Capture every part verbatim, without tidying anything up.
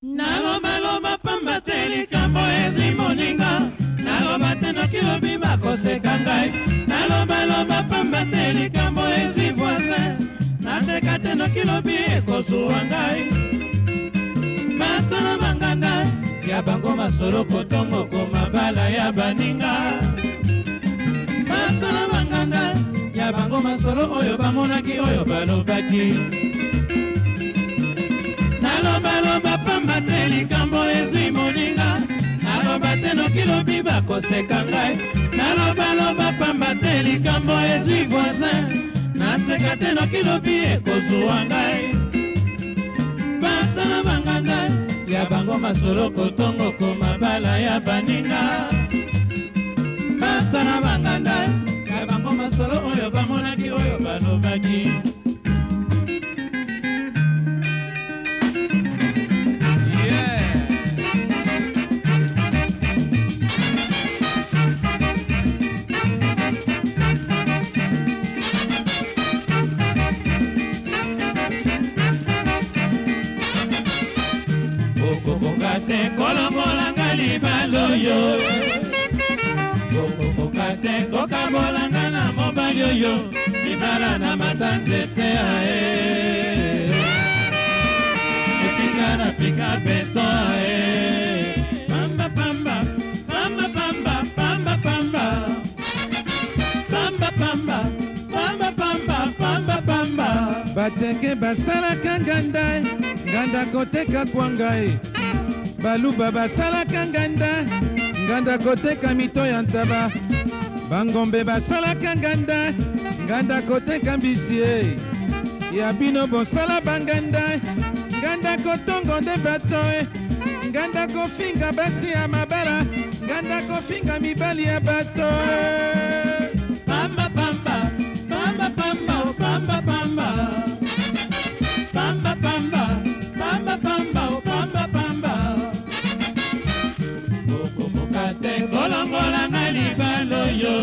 Nalomba-lomba pamba te likambo ezwi moninga, naloba te noki lobi bakoseka ngai. Nalomba-lomba pamba te likambo ezwi voisin, naseka te noki lobi ekozuwa ngai. Basala banganda ya bango masolo kotongo komabala ya baninga. Basala banganda ya bango masolo oyo bamonaki oyo balobaki. Nalomba-lomba pamba te likambo ezwi moninga, naloba te noki lobi bakoseka ngai. Nalomba-lomba pamba te likambo ezwi voisin, naseka te noki lobi ekozuwa ngai. Basala banganda ya bango masolo kotongo komabala ya baninga. Basala banganda ya bango masolo oyo bamonaki oyo balobaki. Kolongolanga libalo yo, kokokate kokabolanga na mobali oyo, libala na matanzete ae, esika na pika beto ae. Pamba pamba, pamba pamba, pamba pamba, pamba pamba, pamba pamba, pamba pamba. Batenge basalaka nganda, nganda koteka kwa ngai. Baluba basalaka nganda, nganda koteka mito ya ntaba. Bangombe basalaka nganda, nganda koteka mbisi. Ya bino bosala banganda, nganda kotongo nde bato. Nganda kofinga basi ya mabala, nganda kofinga mibali ya bato. Pamba pamba, pamba pamba, pamba pamba, pamba pamba, pamba pamba, pamba pamba. Kokokate kolongolanga libalo yo,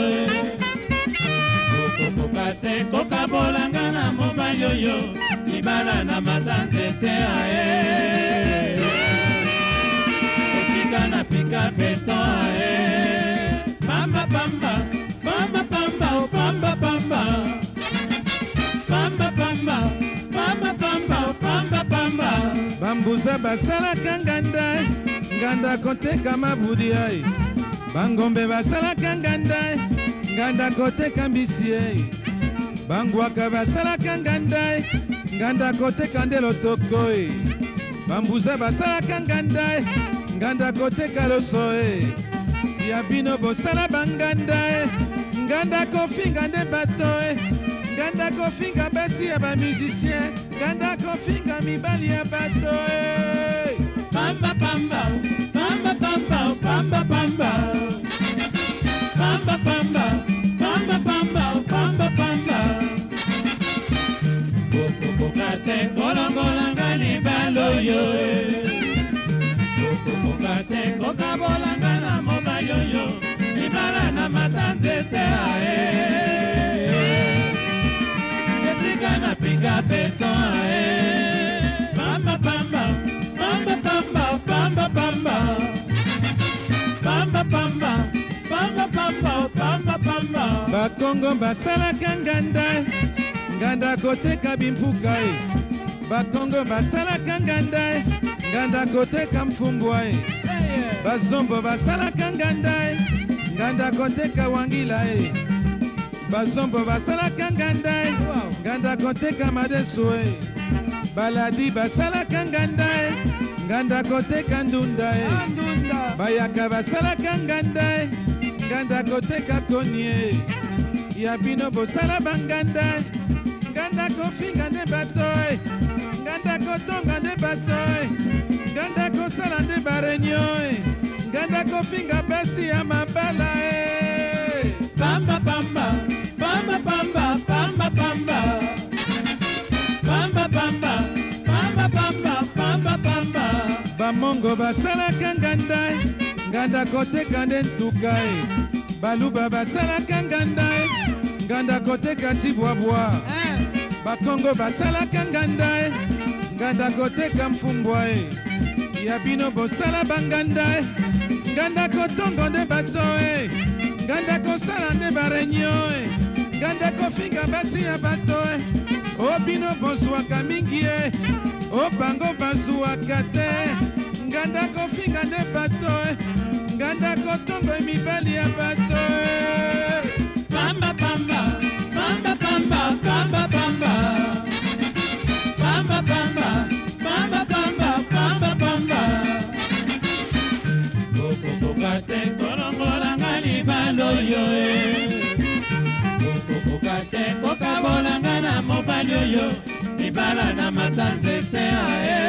kokokate kokabolanga na mobali oyo, libala na matanzete ae, esika na pika beto ae. Pamba pamba, pamba pamba, pamba pamba, pamba pamba, pamba pamba, pamba pamba. Bambuza basalaka nganda, nganda koteka mabudi ai. Bangombe basalaka nganda, nganda koteka mbisi ai. Bangwaka basalaka nganda, nganda koteka ndelo toko ai. Bambuza basalaka nganda, nganda koteka loso ai. Ya bino bosala banganda, nganda kofinga nde bato ai. Nganda kofinga basi ya ba musicien, nganda kofinga mibali ya bato ai. Pamba pamba, pamba pamba, pamba pamba, pamba pamba, pamba pamba, pamba pamba. Kokokate kolongolanga libalo yo, kokokate kokabolanga na mobali oyo, libala na matanzete ae, esika na pika beto ae. Pamba pamba, pamba pamba, pamba pamba, pamba pamba, pamba pamba, pamba pamba. Bakongo basalaka nganda, nganda koteka bimpuka e. Bakongo basalaka nganda, nganda koteka mfumbwa e. Bazombo basalaka nganda, nganda koteka wangila e. Bazombo basalaka nganda, nganda koteka madeso e. Baladi basalaka nganda, nganda koteka ndunda e. Bayaka basalaka nganda, nganda koteka konye. Ya bino bosala banganda, nganda kofinga nde bato e. Nganda kotonga nde bato e. Nganda kosala nde barenyo e. Nganda kofinga basi ya mabala e. Pamba pamba, pamba pamba, pamba pamba, pamba pamba, pamba pamba, pamba pamba. Bamongo basalaka nganda, nganda koteka nde ntuka e. Baluba basalaka nganda, nganda koteka tibwabwa. Bakongo basalaka nganda, nganda koteka mfumbwa e. ya bino bosala banganda e nganda kotongo nde bato e nganda kosala nde barenio e nganda kofinga basi ya bato e o bino bozwaka mingi e o bango bazwaka te nganda kofinga nde bato e nganda kotongo mibali ya bato e pamba pamba pamba pamba pamba pamba pamba pamba pamba pamba pamba pamba kokokoka te kolongolanga libalo yo e kokokoka te kokabolanga na mobali oyo libala na matanzete ae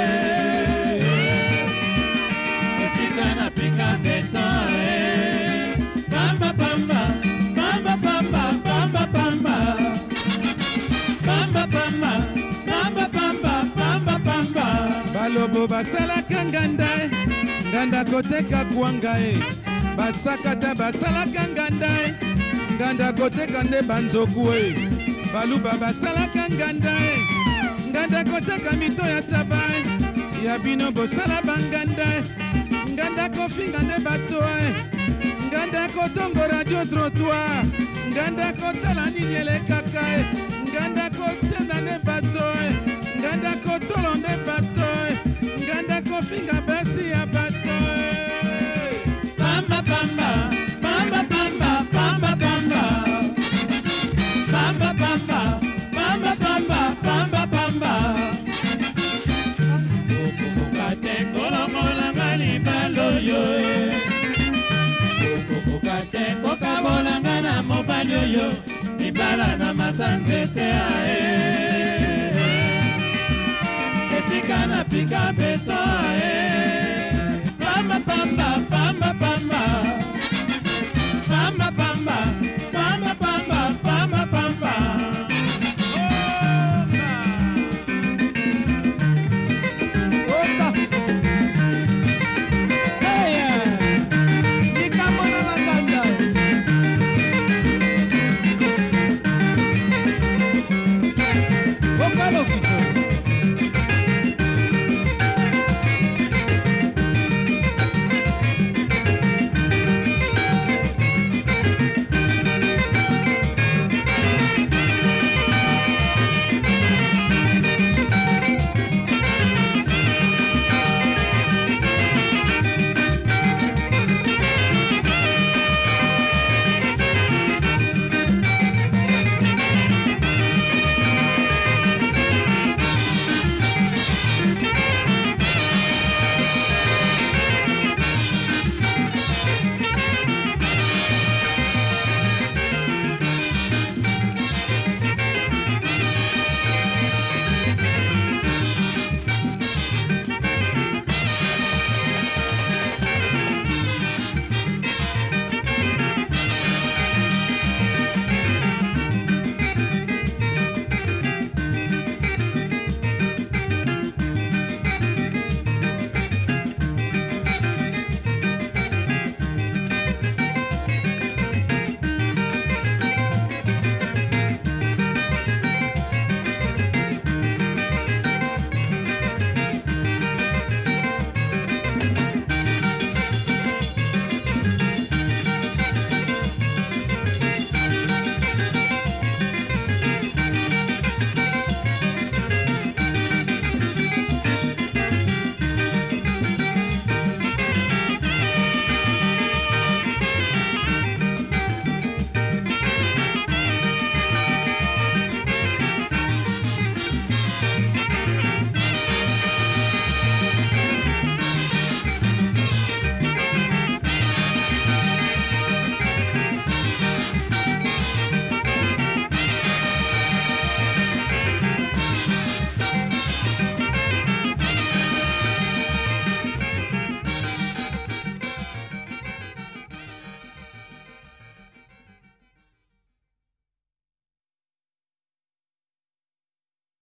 esika na pika beto ae pamba pamba pamba pamba pamba pamba pamba pamba pamba pamba pamba pamba balobo basalaka nganda e nganda koteka kwanga e basakata basalaka nganda e nganda koteka nde banzoku e baluba basalaka nganda e nganda koteka mito ya taba e ya bino bosala banganda e nganda kofinga nde bato e nganda kotongo radio trottoir nganda kotala nini elekaka e nganda kotenda nde bato e nganda kotolo nde bato e nganda kofinga basi ya bato e pamba pamba pamba pamba pamba pamba pamba pamba pamba pamba pamba pamba kokokoka te kolongolanga libalo yo e kokokoka te kokabolanga na mobali oyo libala na matanzete ae esika na pika beto ae pamba pamba